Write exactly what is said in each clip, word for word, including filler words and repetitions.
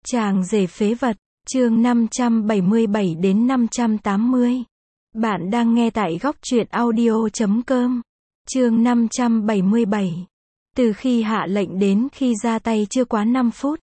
Chàng rể phế vật, chương năm trăm bảy mươi bảy đến năm trăm tám mươi. Bạn đang nghe tại góc truyện audio chấm com. Chương năm trăm bảy mươi bảy. Từ khi hạ lệnh đến khi ra tay chưa quá năm phút.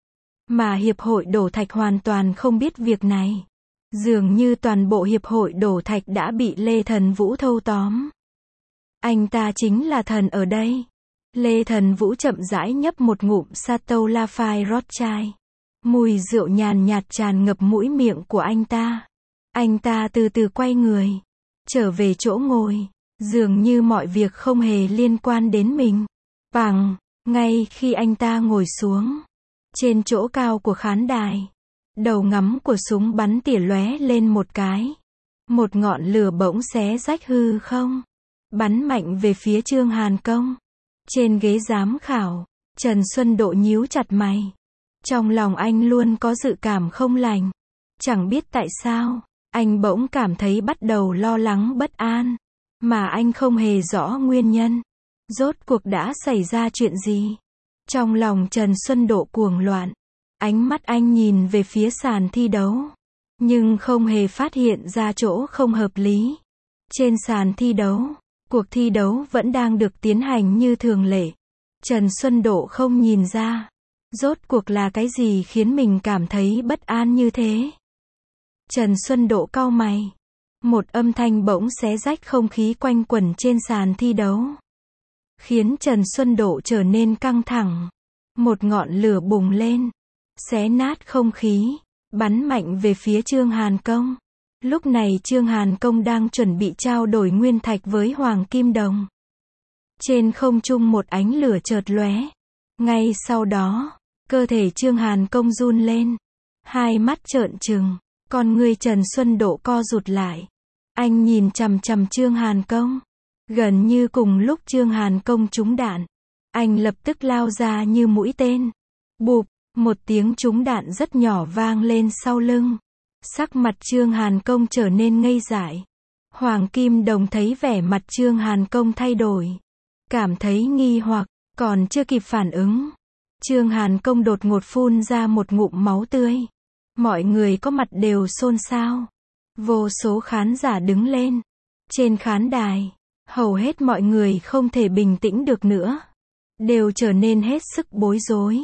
Mà Hiệp hội Đổ Thạch hoàn toàn không biết việc này. Dường như toàn bộ Hiệp hội Đổ Thạch đã bị Lê Thần Vũ thâu tóm. Anh ta chính là thần ở đây. Lê Thần Vũ chậm rãi nhấp một ngụm Chateau Lafite Rothschild. Mùi rượu nhàn nhạt tràn ngập mũi miệng của anh ta. Anh ta từ từ quay người, trở về chỗ ngồi, dường như mọi việc không hề liên quan đến mình. Bằng, ngay khi anh ta ngồi xuống, trên chỗ cao của khán đài, đầu ngắm của súng bắn tỉa lóe lên một cái. Một ngọn lửa bỗng xé rách hư không, bắn mạnh về phía Trương Hàn Công. Trên ghế giám khảo, Trần Xuân Độ nhíu chặt mày. Trong lòng anh luôn có dự cảm không lành. Chẳng biết tại sao, anh bỗng cảm thấy bắt đầu lo lắng bất an. Mà anh không hề rõ nguyên nhân. Rốt cuộc đã xảy ra chuyện gì? Trong lòng Trần Xuân Độ cuồng loạn. Ánh mắt anh nhìn về phía sàn thi đấu. Nhưng không hề phát hiện ra chỗ không hợp lý. Trên sàn thi đấu, cuộc thi đấu vẫn đang được tiến hành như thường lệ. Trần Xuân Độ không nhìn ra. Rốt cuộc là cái gì khiến mình cảm thấy bất an như thế? Trần Xuân Độ cau mày. Một âm thanh bỗng xé rách không khí quanh quẩn trên sàn thi đấu. Khiến Trần Xuân Độ trở nên căng thẳng. Một ngọn lửa bùng lên. Xé nát không khí. Bắn mạnh về phía Trương Hàn Công. Lúc này Trương Hàn Công đang chuẩn bị trao đổi nguyên thạch với Hoàng Kim Đồng. Trên không trung một ánh lửa chợt lóe. Ngay sau đó, cơ thể Trương Hàn Công run lên. Hai mắt trợn trừng. Con người Trần Xuân Độ co rụt lại. Anh nhìn chằm chằm Trương Hàn Công. Gần như cùng lúc Trương Hàn Công trúng đạn, anh lập tức lao ra như mũi tên. Bụp, một tiếng trúng đạn rất nhỏ vang lên sau lưng. Sắc mặt Trương Hàn Công trở nên ngây dại. Hoàng Kim Đồng thấy vẻ mặt Trương Hàn Công thay đổi. Cảm thấy nghi hoặc, còn chưa kịp phản ứng. Trương Hàn Công đột ngột phun ra một ngụm máu tươi. Mọi người có mặt đều xôn xao. Vô số khán giả đứng lên. Trên khán đài, hầu hết mọi người không thể bình tĩnh được nữa. Đều trở nên hết sức bối rối.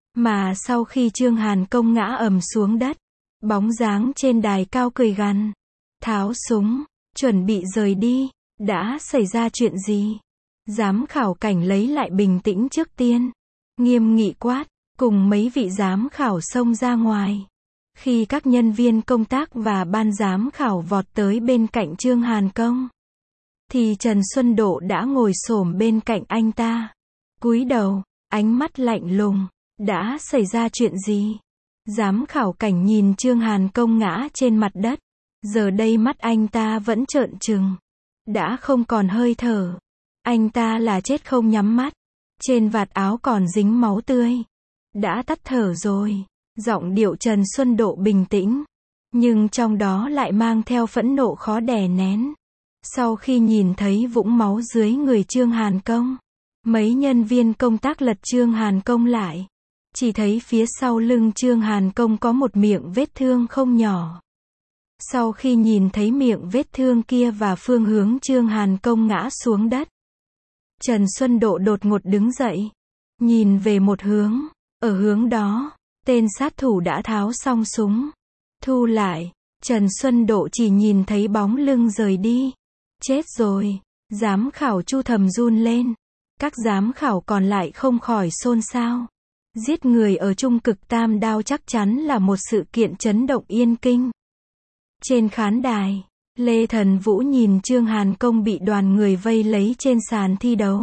Mà sau khi Trương Hàn Công ngã ầm xuống đất, bóng dáng trên đài cao cười gằn. Tháo súng, chuẩn bị rời đi. Đã xảy ra chuyện gì? Giám khảo Cảnh lấy lại bình tĩnh trước tiên. Nghiêm nghị quát, cùng mấy vị giám khảo xông ra ngoài. Khi các nhân viên công tác và ban giám khảo vọt tới bên cạnh Trương Hàn Công, thì Trần Xuân Độ đã ngồi xổm bên cạnh anh ta. Cúi đầu, ánh mắt lạnh lùng. Đã xảy ra chuyện gì? Giám khảo Cảnh nhìn Trương Hàn Công ngã trên mặt đất. Giờ đây mắt anh ta vẫn trợn trừng. Đã không còn hơi thở. Anh ta là chết không nhắm mắt. Trên vạt áo còn dính máu tươi. Đã tắt thở rồi. Giọng điệu Trần Xuân Độ bình tĩnh. Nhưng trong đó lại mang theo phẫn nộ khó đè nén. Sau khi nhìn thấy vũng máu dưới người Trương Hàn Công, mấy nhân viên công tác lật Trương Hàn Công lại. Chỉ thấy phía sau lưng Trương Hàn Công có một miệng vết thương không nhỏ. Sau khi nhìn thấy miệng vết thương kia và phương hướng Trương Hàn Công ngã xuống đất, Trần Xuân Độ đột ngột đứng dậy. Nhìn về một hướng. Ở hướng đó, tên sát thủ đã tháo xong súng. Thu lại. Trần Xuân Độ chỉ nhìn thấy bóng lưng rời đi. Chết rồi. Giám khảo Chu thầm run lên. Các giám khảo còn lại không khỏi xôn xao. Giết người ở Trung Cực Tam Đao chắc chắn là một sự kiện chấn động Yên Kinh. Trên khán đài, Lê Thần Vũ nhìn Trương Hàn Công bị đoàn người vây lấy trên sàn thi đấu.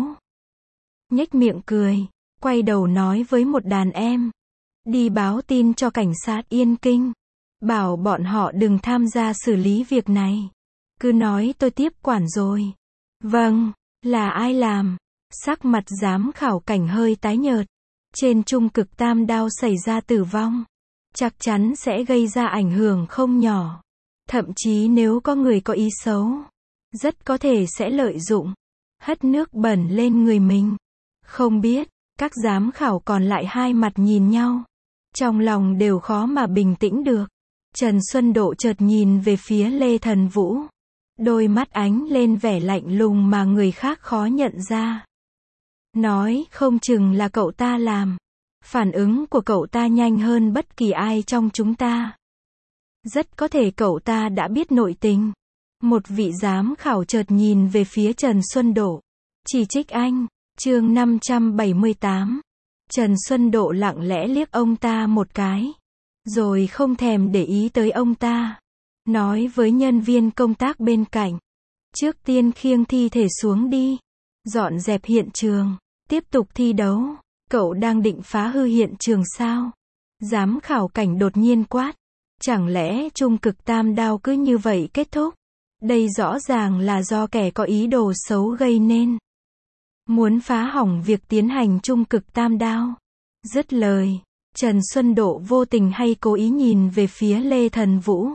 Nhếch miệng cười, quay đầu nói với một đàn em. Đi báo tin cho cảnh sát Yên Kinh. Bảo bọn họ đừng tham gia xử lý việc này. Cứ nói tôi tiếp quản rồi. Vâng, là ai làm? Sắc mặt giám khảo Cảnh hơi tái nhợt. Trên Trung Cực Tam Đao xảy ra tử vong. Chắc chắn sẽ gây ra ảnh hưởng không nhỏ. Thậm chí nếu có người có ý xấu, rất có thể sẽ lợi dụng, hất nước bẩn lên người mình. Không biết, các giám khảo còn lại hai mặt nhìn nhau. trong lòng đều khó mà bình tĩnh được. Trần Xuân Độ chợt nhìn về phía Lê Thần Vũ. Đôi mắt ánh lên vẻ lạnh lùng mà người khác khó nhận ra. Nói không chừng là cậu ta làm. Phản ứng của cậu ta nhanh hơn bất kỳ ai trong chúng ta. Rất có thể cậu ta đã biết nội tình. Một vị giám khảo chợt nhìn về phía Trần Xuân Độ. Chỉ trích anh. Chương năm trăm bảy mươi tám. Trần Xuân Độ lặng lẽ liếc ông ta một cái. Rồi không thèm để ý tới ông ta. Nói với nhân viên công tác bên cạnh. Trước tiên khiêng thi thể xuống đi. Dọn dẹp hiện trường. Tiếp tục thi đấu. Cậu đang định phá hư hiện trường sao? Giám khảo Cảnh đột nhiên quát. Chẳng lẽ trung cực tam đao cứ như vậy kết thúc? Đây rõ ràng là do kẻ có ý đồ xấu gây nên. Muốn phá hỏng việc tiến hành trung cực tam đao. Dứt lời, Trần Xuân Độ vô tình hay cố ý nhìn về phía Lê Thần Vũ.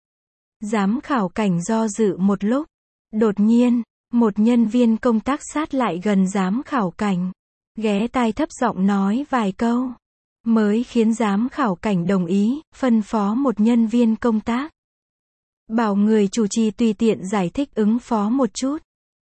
Giám khảo Cảnh do dự một lúc. Đột nhiên, một nhân viên công tác sát lại gần giám khảo Cảnh. Ghé tai thấp giọng nói vài câu. Mới khiến giám khảo Cảnh đồng ý, phân phó một nhân viên công tác. Bảo người chủ trì tùy tiện giải thích ứng phó một chút.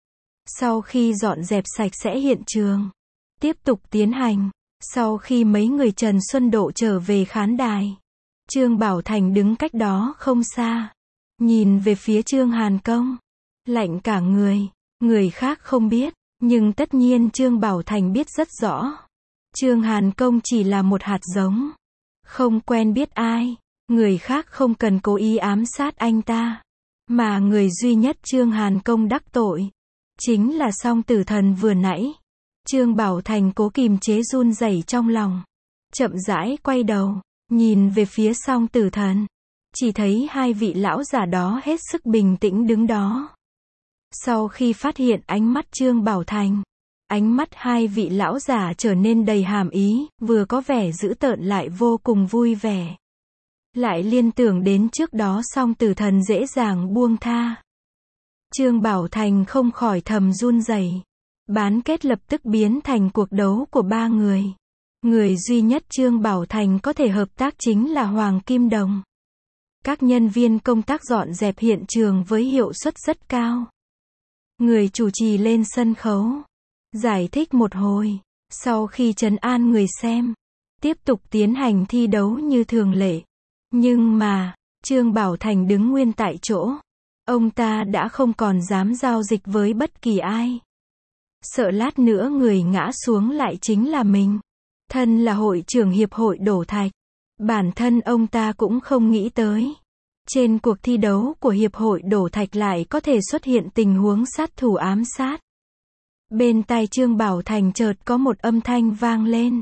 Sau khi dọn dẹp sạch sẽ hiện trường, tiếp tục tiến hành. Sau khi mấy người Trần Xuân Độ trở về khán đài, Trương Bảo Thành đứng cách đó không xa. Nhìn về phía Trương Hàn Công. Lạnh cả người. Người khác không biết, nhưng tất nhiên Trương Bảo Thành biết rất rõ. Trương Hàn Công chỉ là một hạt giống. Không quen biết ai. Người khác không cần cố ý ám sát anh ta. Mà người duy nhất Trương Hàn Công đắc tội chính là Song Tử Thần vừa nãy. Trương Bảo Thành cố kìm chế run rẩy trong lòng. Chậm rãi quay đầu, nhìn về phía Song Tử Thần. Chỉ thấy hai vị lão giả đó hết sức bình tĩnh đứng đó. Sau khi phát hiện ánh mắt Trương Bảo Thành, ánh mắt hai vị lão giả trở nên đầy hàm ý, vừa có vẻ dữ tợn lại vô cùng vui vẻ. Lại liên tưởng đến trước đó Song Tử Thần dễ dàng buông tha. Trương Bảo Thành không khỏi thầm run rẩy. Bán kết lập tức biến thành cuộc đấu của ba người. Người duy nhất Trương Bảo Thành có thể hợp tác chính là Hoàng Kim Đồng. Các nhân viên công tác dọn dẹp hiện trường với hiệu suất rất cao. Người chủ trì lên sân khấu, giải thích một hồi. Sau khi trấn an người xem, tiếp tục tiến hành thi đấu như thường lệ. Nhưng mà, Trương Bảo Thành đứng nguyên tại chỗ. Ông ta đã không còn dám giao dịch với bất kỳ ai. Sợ lát nữa người ngã xuống lại chính là mình. Thân là hội trưởng hiệp hội đổ thạch. Bản thân ông ta cũng không nghĩ tới. Trên cuộc thi đấu của hiệp hội đổ thạch lại có thể xuất hiện tình huống sát thủ ám sát. Bên tai Trương Bảo Thành chợt có một âm thanh vang lên.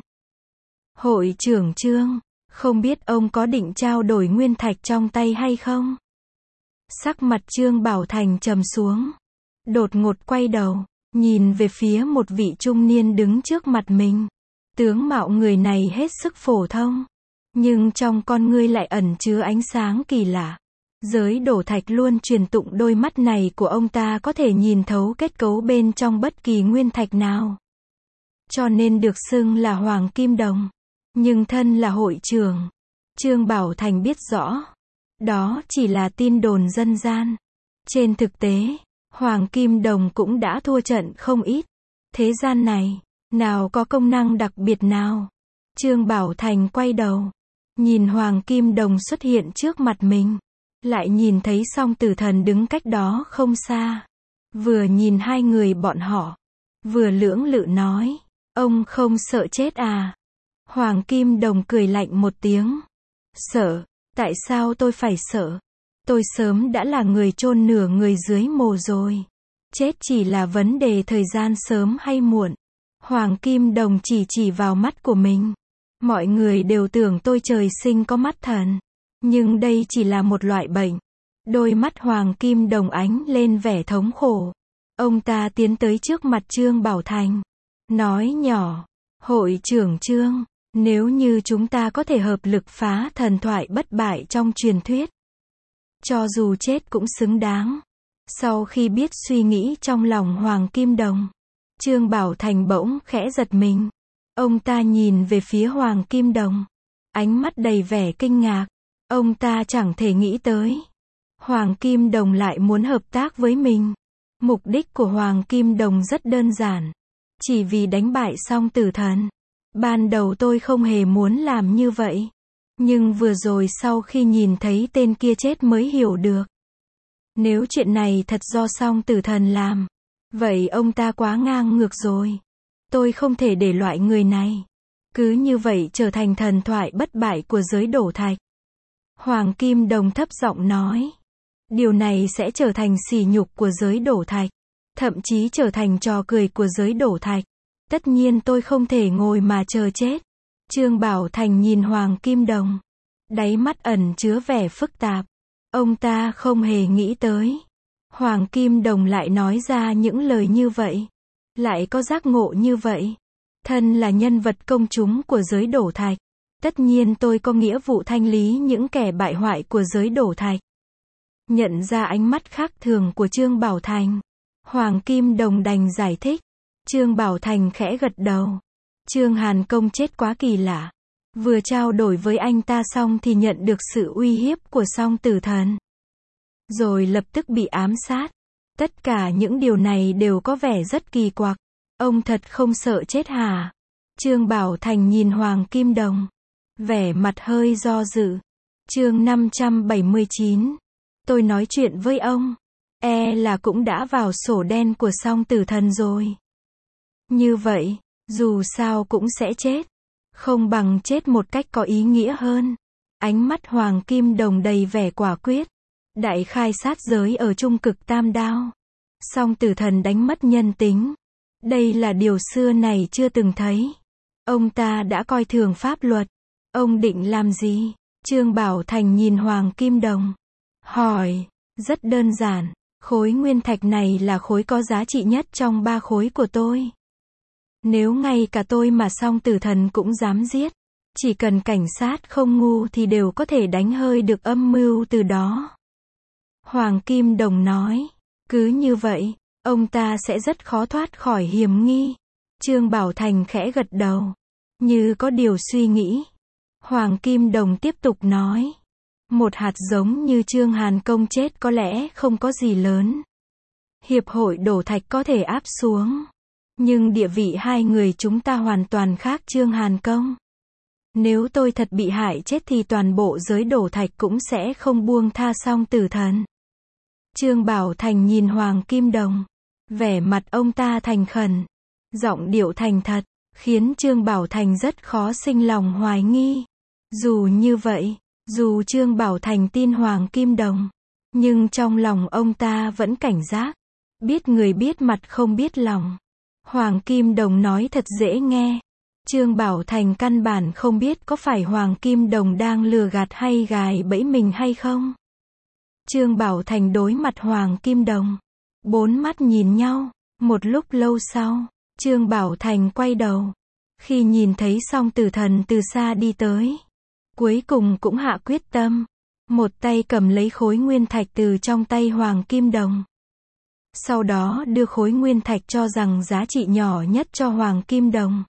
Hội trưởng Trương, không biết ông có định trao đổi nguyên thạch trong tay hay không? Sắc mặt Trương Bảo Thành trầm xuống. Đột ngột quay đầu, nhìn về phía một vị trung niên đứng trước mặt mình. Tướng mạo người này hết sức phổ thông. Nhưng trong con ngươi lại ẩn chứa ánh sáng kỳ lạ. Giới đổ thạch luôn truyền tụng đôi mắt này của ông ta có thể nhìn thấu kết cấu bên trong bất kỳ nguyên thạch nào. Cho nên được xưng là Hoàng Kim Đồng. Nhưng thân là hội trưởng, Trương Bảo Thành biết rõ. Đó chỉ là tin đồn dân gian. Trên thực tế, Hoàng Kim Đồng cũng đã thua trận không ít. Thế gian này, nào có công năng đặc biệt nào? Trương Bảo Thành quay đầu, nhìn Hoàng Kim Đồng xuất hiện trước mặt mình. Lại nhìn thấy Song Tử Thần đứng cách đó không xa. Vừa nhìn hai người bọn họ, vừa lưỡng lự nói. Ông không sợ chết à? Hoàng Kim Đồng cười lạnh một tiếng. Sợ? Tại sao tôi phải sợ? Tôi sớm đã là người chôn nửa người dưới mồ rồi. Chết chỉ là vấn đề thời gian sớm hay muộn. Hoàng Kim Đồng chỉ chỉ vào mắt của mình. Mọi người đều tưởng tôi trời sinh có mắt thần. Nhưng đây chỉ là một loại bệnh. Đôi mắt Hoàng Kim Đồng ánh lên vẻ thống khổ. Ông ta tiến tới trước mặt Trương Bảo Thành. Nói nhỏ. Hội trưởng Trương, nếu như chúng ta có thể hợp lực phá thần thoại bất bại trong truyền thuyết, cho dù chết cũng xứng đáng. Sau khi biết suy nghĩ trong lòng Hoàng Kim Đồng, Trương Bảo Thành bỗng khẽ giật mình. Ông ta nhìn về phía Hoàng Kim Đồng. ánh mắt đầy vẻ kinh ngạc. Ông ta chẳng thể nghĩ tới. Hoàng Kim Đồng lại muốn hợp tác với mình. Mục đích của Hoàng Kim Đồng rất đơn giản. Chỉ vì đánh bại Song Tử Thần. Ban đầu tôi không hề muốn làm như vậy. Nhưng vừa rồi sau khi nhìn thấy tên kia chết mới hiểu được. Nếu chuyện này thật do Song Tử Thần làm, vậy ông ta quá ngang ngược rồi. Tôi không thể để loại người này cứ như vậy trở thành thần thoại bất bại của giới đổ thạch. Hoàng Kim Đồng thấp giọng nói. Điều này sẽ trở thành sỉ nhục của giới đổ thạch. Thậm chí trở thành trò cười của giới đổ thạch. Tất nhiên tôi không thể ngồi mà chờ chết. Trương Bảo Thành nhìn Hoàng Kim Đồng. Đáy mắt ẩn chứa vẻ phức tạp. Ông ta không hề nghĩ tới. Hoàng Kim Đồng lại nói ra những lời như vậy. Lại có giác ngộ như vậy. Thân là nhân vật công chúng của giới đổ thạch. Tất nhiên tôi có nghĩa vụ thanh lý những kẻ bại hoại của giới đổ thạch. Nhận ra ánh mắt khác thường của Trương Bảo Thành. Hoàng Kim Đồng đành giải thích. Trương Bảo Thành khẽ gật đầu. Trương Hàn Công chết quá kỳ lạ. Vừa trao đổi với anh ta xong thì nhận được sự uy hiếp của Song Tử Thần. Rồi lập tức bị ám sát. Tất cả những điều này đều có vẻ rất kỳ quặc. Ông thật không sợ chết hả? Trương Bảo Thành nhìn Hoàng Kim Đồng. Vẻ mặt hơi do dự. Chương năm trăm bảy mươi chín. Tôi nói chuyện với ông. E là cũng đã vào sổ đen của Song Tử Thần rồi. Như vậy, dù sao cũng sẽ chết. Không bằng chết một cách có ý nghĩa hơn. Ánh mắt Hoàng Kim Đồng đầy vẻ quả quyết. Đại khai sát giới ở trung cực tam đao. Song Tử Thần đánh mất nhân tính. Đây là điều xưa này chưa từng thấy. Ông ta đã coi thường pháp luật. Ông định làm gì? Trương Bảo Thành nhìn Hoàng Kim Đồng. Hỏi. Rất đơn giản. Khối nguyên thạch này là khối có giá trị nhất trong ba khối của tôi. Nếu ngay cả tôi mà Song Tử Thần cũng dám giết. Chỉ cần cảnh sát không ngu thì đều có thể đánh hơi được âm mưu từ đó. Hoàng Kim Đồng nói. Cứ như vậy, ông ta sẽ rất khó thoát khỏi hiểm nghi. Trương Bảo Thành khẽ gật đầu. Như có điều suy nghĩ. Hoàng Kim Đồng tiếp tục nói. Một hạt giống như Trương Hàn Công chết có lẽ không có gì lớn. Hiệp hội đổ thạch có thể áp xuống. Nhưng địa vị hai người chúng ta hoàn toàn khác Trương Hàn Công. Nếu tôi thật bị hại chết thì toàn bộ giới đổ thạch cũng sẽ không buông tha Song Tử Thần. Trương Bảo Thành nhìn Hoàng Kim Đồng. Vẻ mặt ông ta thành khẩn. Giọng điệu thành thật. Khiến Trương Bảo Thành rất khó sinh lòng hoài nghi. Dù như vậy, dù Trương Bảo Thành tin Hoàng Kim Đồng. Nhưng trong lòng ông ta vẫn cảnh giác. Biết người biết mặt không biết lòng. Hoàng Kim Đồng nói thật dễ nghe. Trương Bảo Thành căn bản không biết có phải Hoàng Kim Đồng đang lừa gạt hay gài bẫy mình hay không. Trương Bảo Thành đối mặt Hoàng Kim Đồng. Bốn mắt nhìn nhau. Một lúc lâu sau, Trương Bảo Thành quay đầu. Khi nhìn thấy Song Tử Thần từ xa đi tới. Cuối cùng cũng hạ quyết tâm. Một tay cầm lấy khối nguyên thạch từ trong tay Hoàng Kim Đồng. Sau đó đưa khối nguyên thạch cho rằng giá trị nhỏ nhất cho Hoàng Kim Đồng.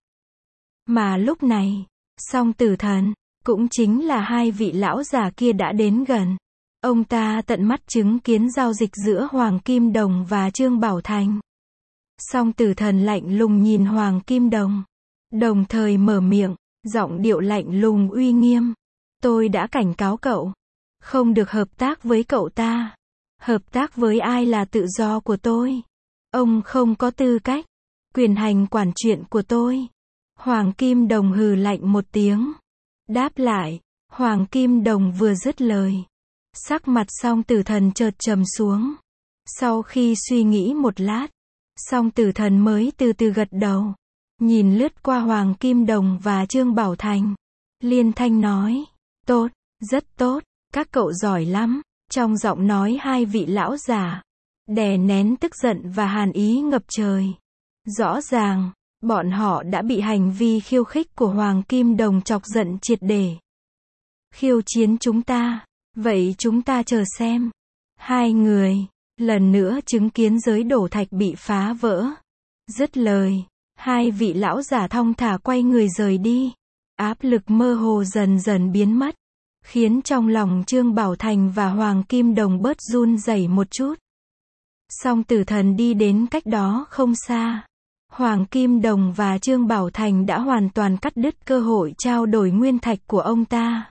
Mà lúc này, Song Tử Thần, cũng chính là hai vị lão già kia đã đến gần. Ông ta tận mắt chứng kiến giao dịch giữa Hoàng Kim Đồng và Trương Bảo Thành. Song Tử Thần lạnh lùng nhìn Hoàng Kim Đồng. Đồng thời mở miệng, giọng điệu lạnh lùng uy nghiêm. Tôi đã cảnh cáo cậu. Không được hợp tác với cậu ta. Hợp tác với ai là tự do của tôi. Ông không có tư cách, quyền hành quản chuyện của tôi. Hoàng Kim Đồng hừ lạnh một tiếng. Đáp lại, Hoàng Kim Đồng vừa dứt lời. Sắc mặt Song Tử Thần chợt trầm xuống. Sau khi suy nghĩ một lát, Song Tử Thần mới từ từ gật đầu. Nhìn lướt qua Hoàng Kim Đồng và Trương Bảo Thành. Liên thanh nói, tốt, rất tốt, các cậu giỏi lắm. Trong giọng nói hai vị lão già, đè nén tức giận và hàn ý ngập trời. Rõ ràng, bọn họ đã bị hành vi khiêu khích của Hoàng Kim Đồng chọc giận triệt để. Khiêu chiến chúng ta, vậy chúng ta chờ xem. Hai người, lần nữa chứng kiến giới đổ thạch bị phá vỡ. Dứt lời, hai vị lão già thong thả quay người rời đi. áp lực mơ hồ dần dần biến mất, khiến trong lòng Trương Bảo Thành và Hoàng Kim Đồng bớt run rẩy một chút. Song Tử Thần đi đến cách đó không xa. Hoàng Kim Đồng và Trương Bảo Thành đã hoàn toàn cắt đứt cơ hội trao đổi nguyên thạch của ông ta.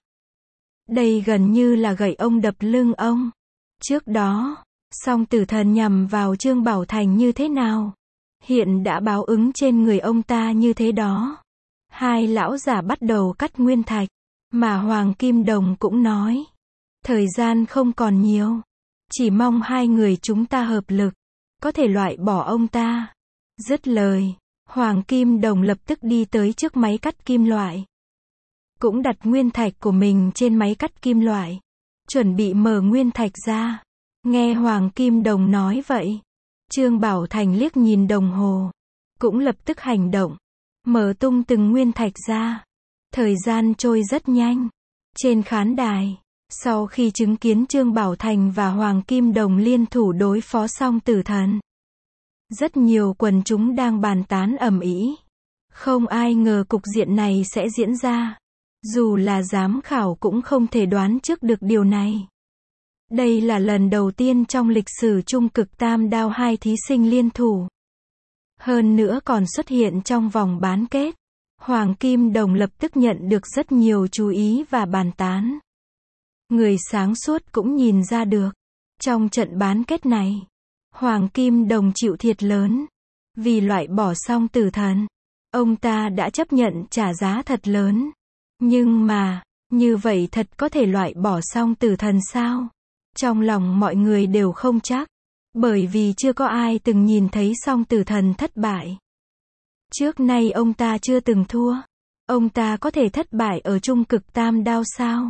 Đây gần như là gậy ông đập lưng ông. Trước đó, Song Tử Thần nhằm vào Trương Bảo Thành như thế nào, hiện đã báo ứng trên người ông ta như thế đó. Hai lão giả bắt đầu cắt nguyên thạch, mà Hoàng Kim Đồng cũng nói, thời gian không còn nhiều, chỉ mong hai người chúng ta hợp lực, có thể loại bỏ ông ta. Dứt lời, Hoàng Kim Đồng lập tức đi tới trước máy cắt kim loại, cũng đặt nguyên thạch của mình trên máy cắt kim loại, chuẩn bị mở nguyên thạch ra. Nghe Hoàng Kim Đồng nói vậy, Trương Bảo Thành liếc nhìn đồng hồ, cũng lập tức hành động, mở tung từng nguyên thạch ra. Thời gian trôi rất nhanh. Trên khán đài, sau khi chứng kiến Trương Bảo Thành và Hoàng Kim Đồng liên thủ đối phó Song Tử Thần, rất nhiều quần chúng đang bàn tán ầm ĩ. Không ai ngờ cục diện này sẽ diễn ra. Dù là giám khảo cũng không thể đoán trước được điều này. Đây là lần đầu tiên trong lịch sử Trung Cực Tam Đao hai thí sinh liên thủ. Hơn nữa còn xuất hiện trong vòng bán kết. Hoàng Kim Đồng lập tức nhận được rất nhiều chú ý và bàn tán. Người sáng suốt cũng nhìn ra được, trong trận bán kết này, Hoàng Kim Đồng chịu thiệt lớn. Vì loại bỏ Song Tử Thần, ông ta đã chấp nhận trả giá thật lớn. Nhưng mà, như vậy thật có thể loại bỏ Song Tử Thần sao? Trong lòng mọi người đều không chắc, bởi vì chưa có ai từng nhìn thấy Song Tử Thần thất bại. Trước nay ông ta chưa từng thua. Ông ta có thể thất bại ở Trung Cực Tam Đao sao?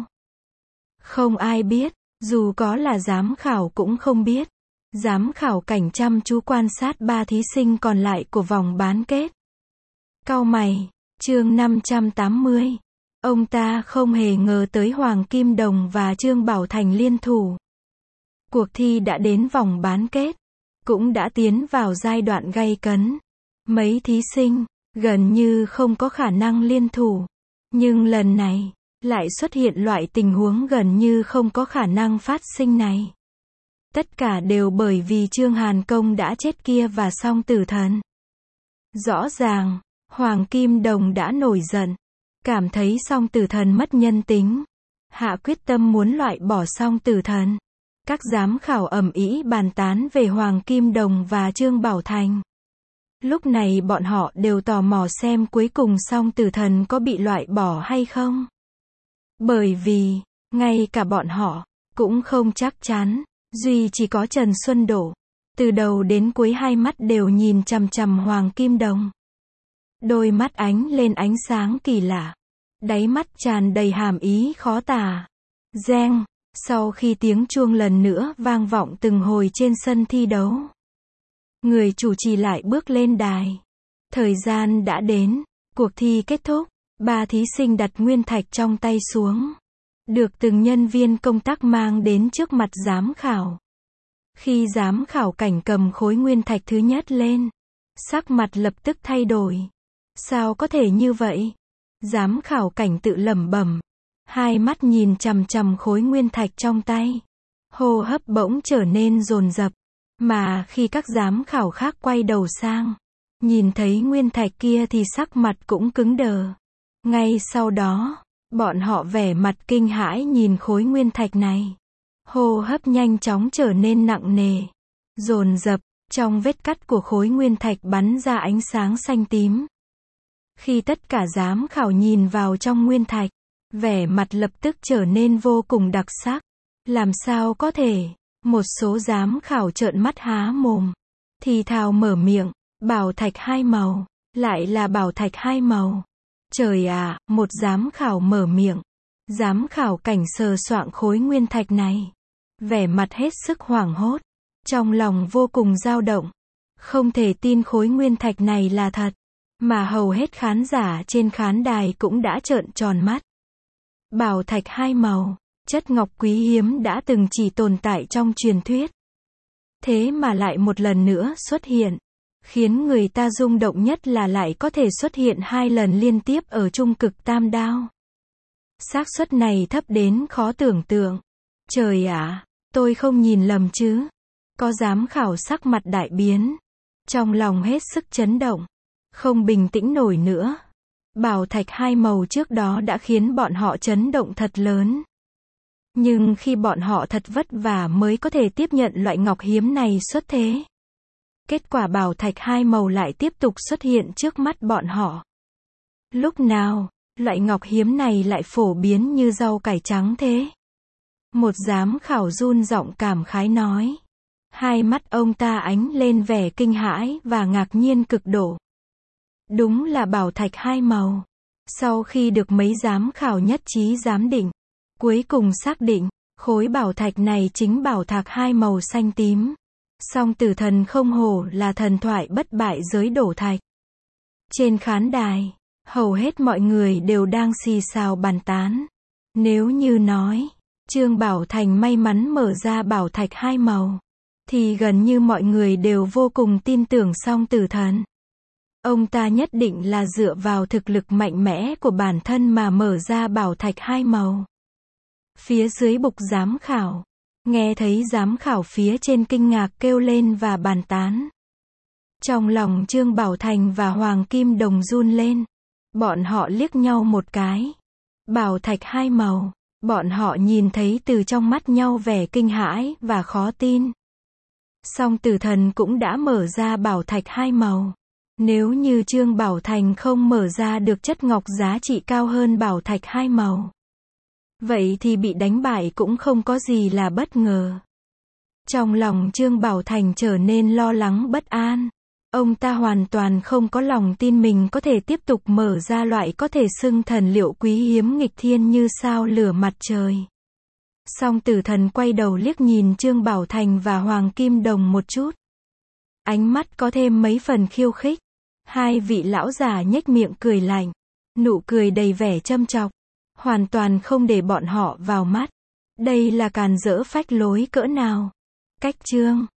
Không ai biết, dù có là giám khảo cũng không biết. Giám khảo Cảnh chăm chú quan sát ba thí sinh còn lại của vòng bán kết. Cau mày, chương năm trăm tám mươi. Ông ta không hề ngờ tới Hoàng Kim Đồng và Trương Bảo Thành liên thủ. Cuộc thi đã đến vòng bán kết, cũng đã tiến vào giai đoạn gay cấn. Mấy thí sinh, gần như không có khả năng liên thủ. Nhưng lần này, lại xuất hiện loại tình huống gần như không có khả năng phát sinh này. Tất cả đều bởi vì Trương Hàn Công đã chết kia và Song Tử Thần. Rõ ràng, Hoàng Kim Đồng đã nổi giận, cảm thấy Song Tử Thần mất nhân tính, hạ quyết tâm muốn loại bỏ Song Tử Thần. Các giám khảo ầm ĩ bàn tán về Hoàng Kim Đồng và Trương Bảo Thành. Lúc này bọn họ đều tò mò xem cuối cùng Song Tử Thần có bị loại bỏ hay không. Bởi vì, ngay cả bọn họ, cũng không chắc chắn. Duy chỉ có Trần Xuân Đổ, từ đầu đến cuối hai mắt đều nhìn chằm chằm Hoàng Kim Đồng. Đôi mắt ánh lên ánh sáng kỳ lạ. Đáy mắt tràn đầy hàm ý khó tả. Reng, sau khi tiếng chuông lần nữa vang vọng từng hồi trên sân thi đấu, người chủ trì lại bước lên đài. Thời gian đã đến, cuộc thi kết thúc, ba thí sinh đặt nguyên thạch trong tay xuống, được từng nhân viên công tác mang đến trước mặt giám khảo. Khi giám khảo Cảnh cầm khối nguyên thạch thứ nhất lên, sắc mặt lập tức thay đổi. Sao có thể như vậy? Giám khảo Cảnh tự lẩm bẩm, hai mắt nhìn chằm chằm khối nguyên thạch trong tay. Hô hấp bỗng trở nên dồn dập, mà khi các giám khảo khác quay đầu sang, nhìn thấy nguyên thạch kia thì sắc mặt cũng cứng đờ. Ngay sau đó, bọn họ vẻ mặt kinh hãi nhìn khối nguyên thạch này. Hô hấp nhanh chóng trở nên nặng nề, dồn dập, trong vết cắt của khối nguyên thạch bắn ra ánh sáng xanh tím. Khi tất cả giám khảo nhìn vào trong nguyên thạch, vẻ mặt lập tức trở nên vô cùng đặc sắc. Làm sao có thể? Một số giám khảo trợn mắt há mồm, thì thào mở miệng, bảo thạch hai màu, lại là bảo thạch hai màu. Trời ạ, à, một giám khảo mở miệng. Giám khảo Cảnh sờ soạng khối nguyên thạch này, vẻ mặt hết sức hoảng hốt, trong lòng vô cùng dao động. Không thể tin khối nguyên thạch này là thật, mà hầu hết khán giả trên khán đài cũng đã trợn tròn mắt. Bảo thạch hai màu, chất ngọc quý hiếm đã từng chỉ tồn tại trong truyền thuyết. Thế mà lại một lần nữa xuất hiện, Khiến người ta rung động nhất là lại có thể xuất hiện hai lần liên tiếp ở trung cực tam đao. Xác suất này thấp đến khó tưởng tượng. Trời ạ, tôi không nhìn lầm chứ? Có giám khảo sắc mặt đại biến. Trong lòng hết sức chấn động. Không bình tĩnh nổi nữa. Bảo thạch hai màu trước đó đã khiến bọn họ chấn động thật lớn. Nhưng khi bọn họ thật vất vả mới có thể tiếp nhận loại ngọc hiếm này xuất thế. Kết quả bảo thạch hai màu lại tiếp tục xuất hiện trước mắt bọn họ. Lúc nào, loại ngọc hiếm này lại phổ biến như rau cải trắng thế? Một giám khảo run giọng cảm khái nói. Hai mắt ông ta ánh lên vẻ kinh hãi và ngạc nhiên cực độ. Đúng là bảo thạch hai màu. Sau khi được mấy giám khảo nhất trí giám định, cuối cùng xác định, khối bảo thạch này chính bảo thạch hai màu xanh tím. Song tử thần không hổ là thần thoại bất bại giới đổ thạch. Trên khán đài, hầu hết mọi người đều đang xì xào bàn tán. Nếu như nói, Trương Bảo Thành may mắn mở ra bảo thạch hai màu, thì gần như mọi người đều vô cùng tin tưởng song tử thần. Ông ta nhất định là dựa vào thực lực mạnh mẽ của bản thân mà mở ra bảo thạch hai màu. Phía dưới bục giám khảo, nghe thấy giám khảo phía trên kinh ngạc kêu lên và bàn tán. Trong lòng Trương Bảo Thành và Hoàng Kim Đồng run lên. Bọn họ liếc nhau một cái. Bảo thạch hai màu. Bọn họ nhìn thấy từ trong mắt nhau vẻ kinh hãi và khó tin. Song tử thần cũng đã mở ra bảo thạch hai màu. Nếu như Trương Bảo Thành không mở ra được chất ngọc giá trị cao hơn bảo thạch hai màu, vậy thì bị đánh bại cũng không có gì là bất ngờ. Trong lòng Trương Bảo Thành trở nên lo lắng bất an. Ông ta hoàn toàn không có lòng tin mình có thể tiếp tục mở ra loại có thể xưng thần liệu quý hiếm nghịch thiên như sao lửa mặt trời. Song tử thần quay đầu liếc nhìn Trương Bảo Thành và Hoàng Kim Đồng một chút. Ánh mắt có thêm mấy phần khiêu khích. Hai vị lão già nhếch miệng cười lạnh. Nụ cười đầy vẻ châm chọc. Hoàn toàn không để bọn họ vào mắt. Đây là càn rỡ phách lối cỡ nào. Cách chương